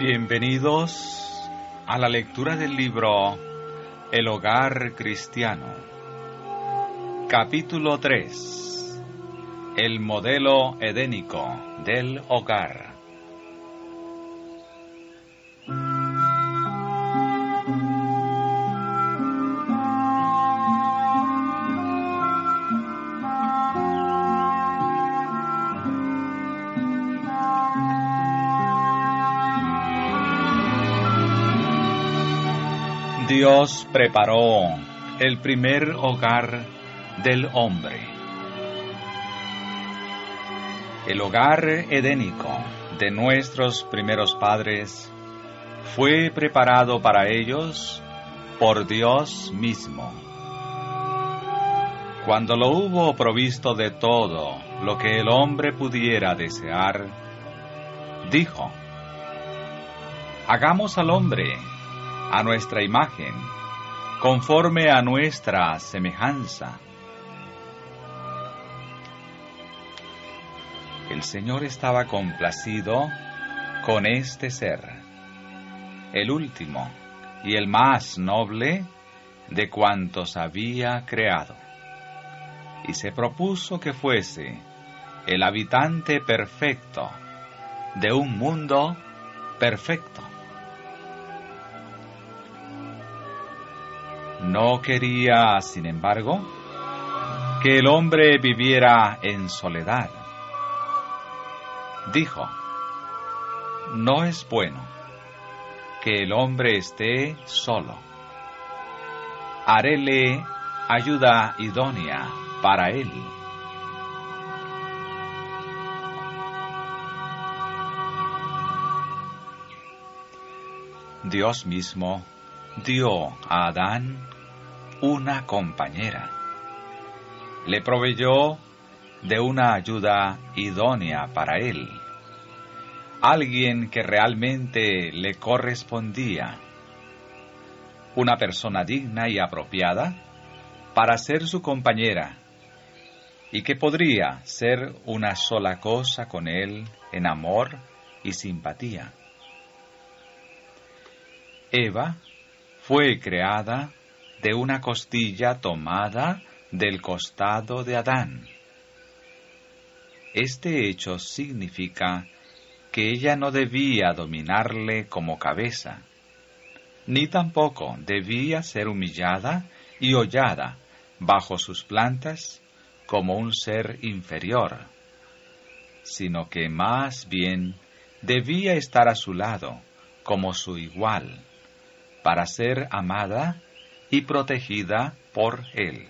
Bienvenidos a la lectura del libro El Hogar Cristiano. Capítulo 3. El modelo edénico del hogar. Dios preparó el primer hogar del hombre. El hogar edénico de nuestros primeros padres fue preparado para ellos por Dios mismo. Cuando lo hubo provisto de todo lo que el hombre pudiera desear, dijo: hagamos al hombre a nuestra imagen, conforme a nuestra semejanza. El Señor estaba complacido con este ser, el último y el más noble de cuantos había creado, y se propuso que fuese el habitante perfecto de un mundo perfecto. No quería, sin embargo, que el hombre viviera en soledad. Dijo: no es bueno que el hombre esté solo. Haréle ayuda idónea para él. Dios mismo dio a Adán una compañera. Le proveyó de una ayuda idónea para él, alguien que realmente le correspondía, una persona digna y apropiada para ser su compañera, y que podría ser una sola cosa con él en amor y simpatía. Eva fue creada de una costilla tomada del costado de Adán. Este hecho significa que ella no debía dominarle como cabeza, ni tampoco debía ser humillada y hollada bajo sus plantas como un ser inferior, sino que más bien debía estar a su lado como su igual, para ser amada y protegida por él.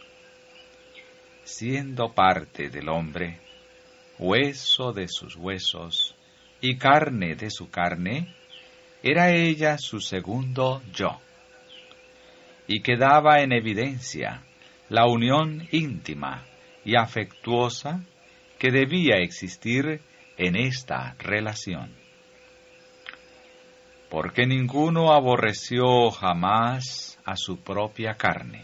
Siendo parte del hombre, hueso de sus huesos y carne de su carne, era ella su segundo yo, y quedaba en evidencia la unión íntima y afectuosa que debía existir en esta relación. Porque ninguno aborreció jamás a su propia carne.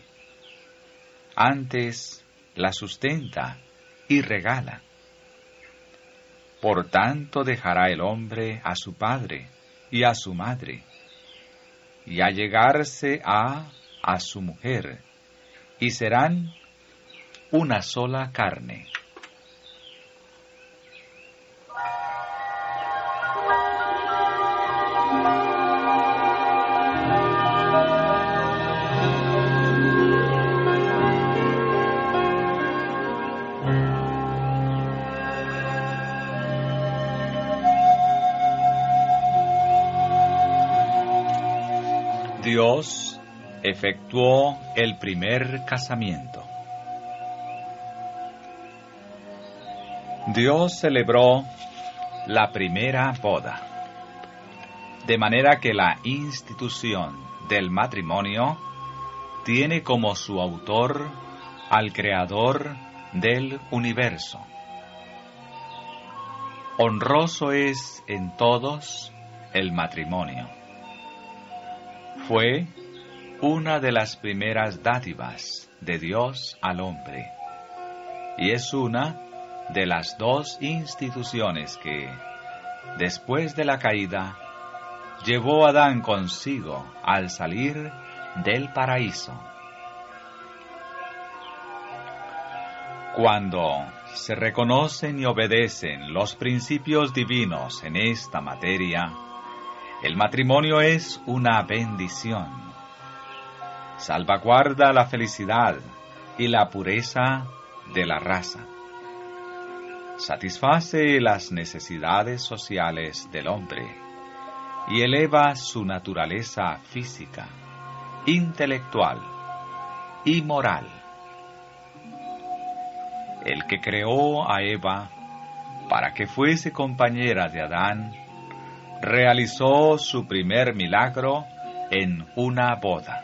Antes la sustenta y regala. Por tanto dejará el hombre a su padre y a su madre, y allegarse a su mujer, y serán una sola carne. Dios efectuó el primer casamiento. Dios celebró la primera boda, de manera que la institución del matrimonio tiene como su autor al Creador del universo. Honroso es en todos el matrimonio. Fue una de las primeras dádivas de Dios al hombre, y es una de las dos instituciones que, después de la caída, llevó Adán consigo al salir del paraíso. Cuando se reconocen y obedecen los principios divinos en esta materia, el matrimonio es una bendición. Salvaguarda la felicidad y la pureza de la raza. Satisface las necesidades sociales del hombre y eleva su naturaleza física, intelectual y moral. El que creó a Eva para que fuese compañera de Adán, realizó su primer milagro en una boda.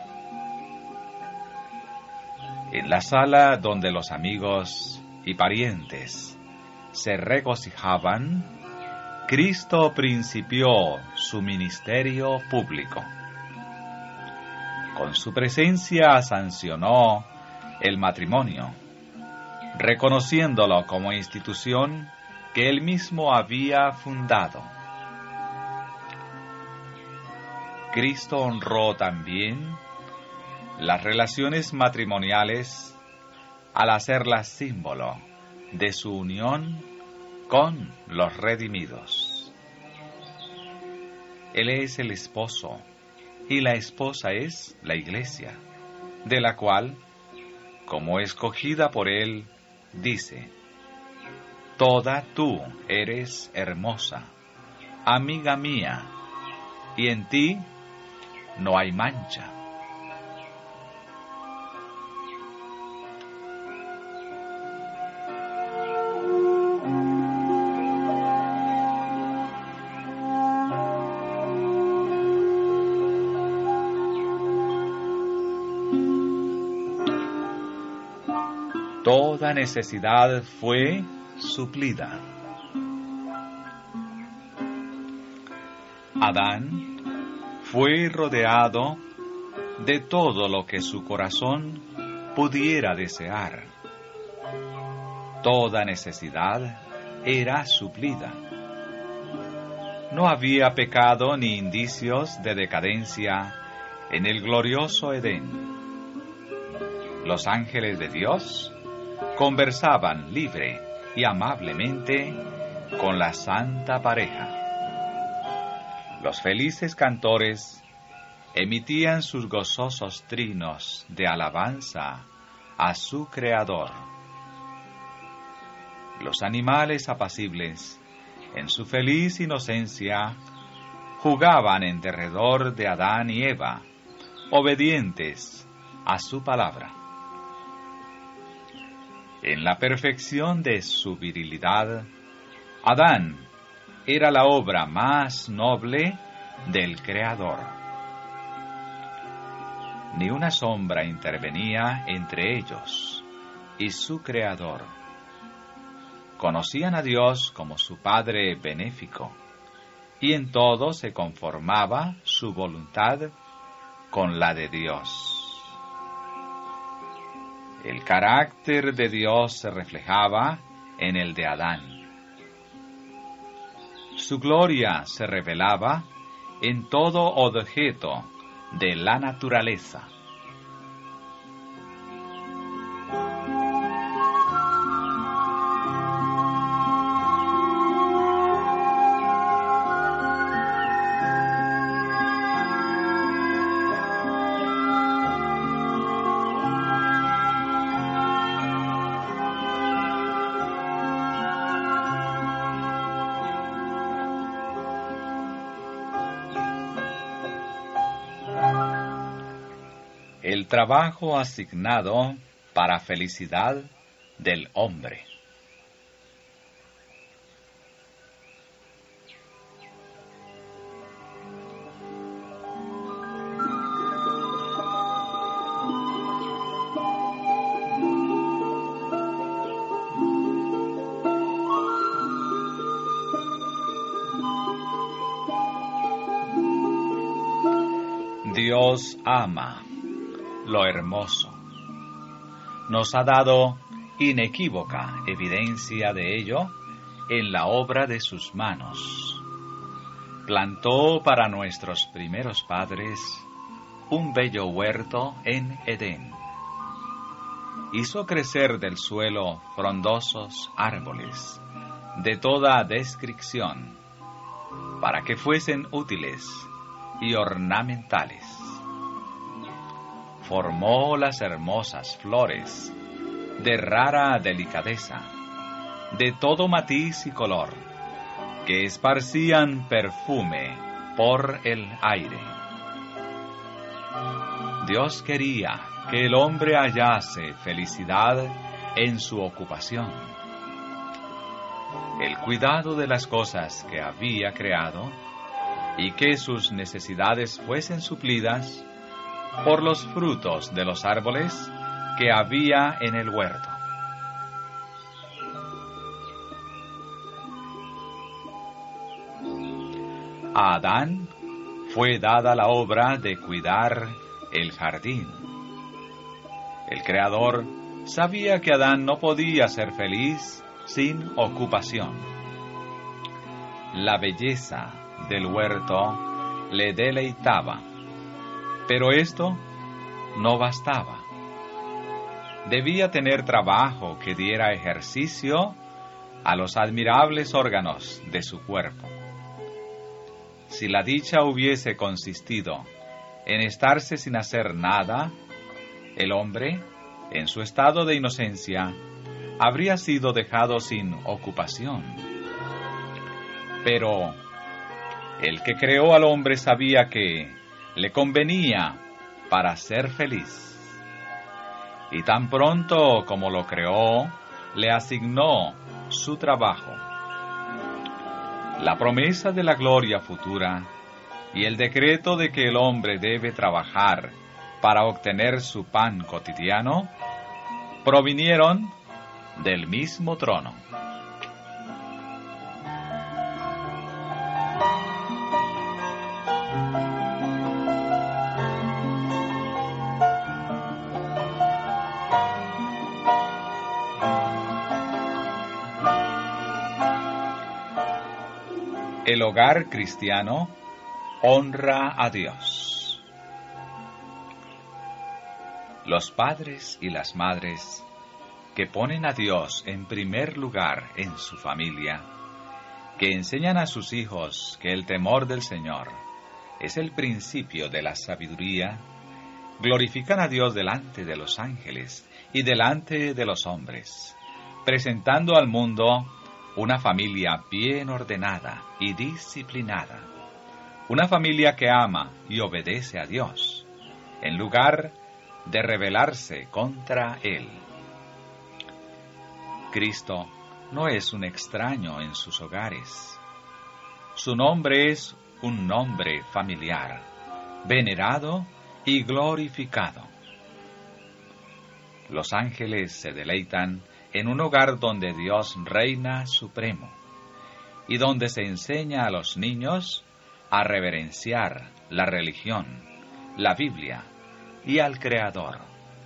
En la sala donde los amigos y parientes se regocijaban, Cristo principió su ministerio público. Con su presencia sancionó el matrimonio, reconociéndolo como institución que él mismo había fundado. Cristo honró también las relaciones matrimoniales al hacerlas símbolo de su unión con los redimidos. Él es el esposo y la esposa es la iglesia, de la cual, como escogida por él, dice: Toda tú eres hermosa, amiga mía, y en ti no hay mancha. Toda necesidad fue suplida. Adán fue rodeado de todo lo que su corazón pudiera desear. Toda necesidad era suplida. No había pecado ni indicios de decadencia en el glorioso Edén. Los ángeles de Dios conversaban libre y amablemente con la santa pareja. Los felices cantores emitían sus gozosos trinos de alabanza a su Creador. Los animales apacibles, en su feliz inocencia, jugaban en derredor de Adán y Eva, obedientes a su palabra. En la perfección de su virilidad, Adán era la obra más noble del Creador. Ni una sombra intervenía entre ellos y su Creador. Conocían a Dios como su Padre benéfico, y en todo se conformaba su voluntad con la de Dios. El carácter de Dios se reflejaba en el de Adán. Su gloria se revelaba en todo objeto de la naturaleza. El trabajo asignado para felicidad del hombre. Dios ama lo hermoso. Nos ha dado inequívoca evidencia de ello en la obra de sus manos. plantó para nuestros primeros padres un bello huerto en Edén. Hizo crecer del suelo frondosos árboles de toda descripción, para que fuesen útiles y ornamentales. Formó las hermosas flores de rara delicadeza, de todo matiz y color, que esparcían perfume por el aire. Dios quería que el hombre hallase felicidad en su ocupación. El cuidado de las cosas que había creado y que sus necesidades fuesen suplidas por los frutos de los árboles que había en el huerto. A Adán fue dada la obra de cuidar el jardín. El Creador sabía que Adán no podía ser feliz sin ocupación. La belleza del huerto le deleitaba, pero esto no bastaba. Debía tener trabajo que diera ejercicio a los admirables órganos de su cuerpo. Si la dicha hubiese consistido en estarse sin hacer nada, el hombre, en su estado de inocencia, habría sido dejado sin ocupación. Pero el que creó al hombre sabía que le convenía para ser feliz. Y tan pronto como lo creó, le asignó su trabajo. La promesa de la gloria futura y el decreto de que el hombre debe trabajar para obtener su pan cotidiano provinieron del mismo trono. El hogar cristiano honra a Dios. Los padres y las madres que ponen a Dios en primer lugar en su familia, que enseñan a sus hijos que el temor del Señor es el principio de la sabiduría, glorifican a Dios delante de los ángeles y delante de los hombres, presentando al mundo una familia bien ordenada y disciplinada, una familia que ama y obedece a Dios, en lugar de rebelarse contra Él. Cristo no es un extraño en sus hogares. Su nombre es un nombre familiar, venerado y glorificado. Los ángeles se deleitan en un hogar donde Dios reina supremo y donde se enseña a los niños a reverenciar la religión, la Biblia y al Creador.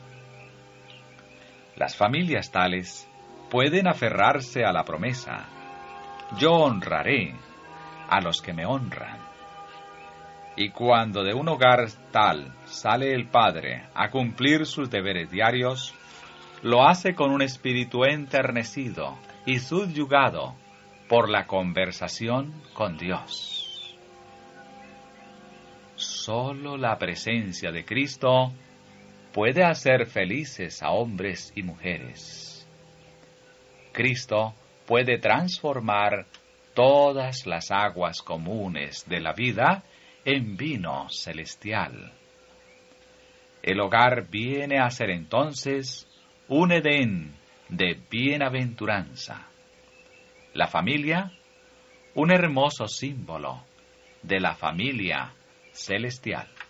Las familias tales pueden aferrarse a la promesa: yo honraré a los que me honran. Y cuando de un hogar tal sale el padre a cumplir sus deberes diarios, lo hace con un espíritu enternecido y subyugado por la conversación con Dios. Solo la presencia de Cristo puede hacer felices a hombres y mujeres. Cristo puede transformar todas las aguas comunes de la vida en vino celestial. El hogar viene a ser entonces un Edén de bienaventuranza. La familia, un hermoso símbolo de la familia celestial.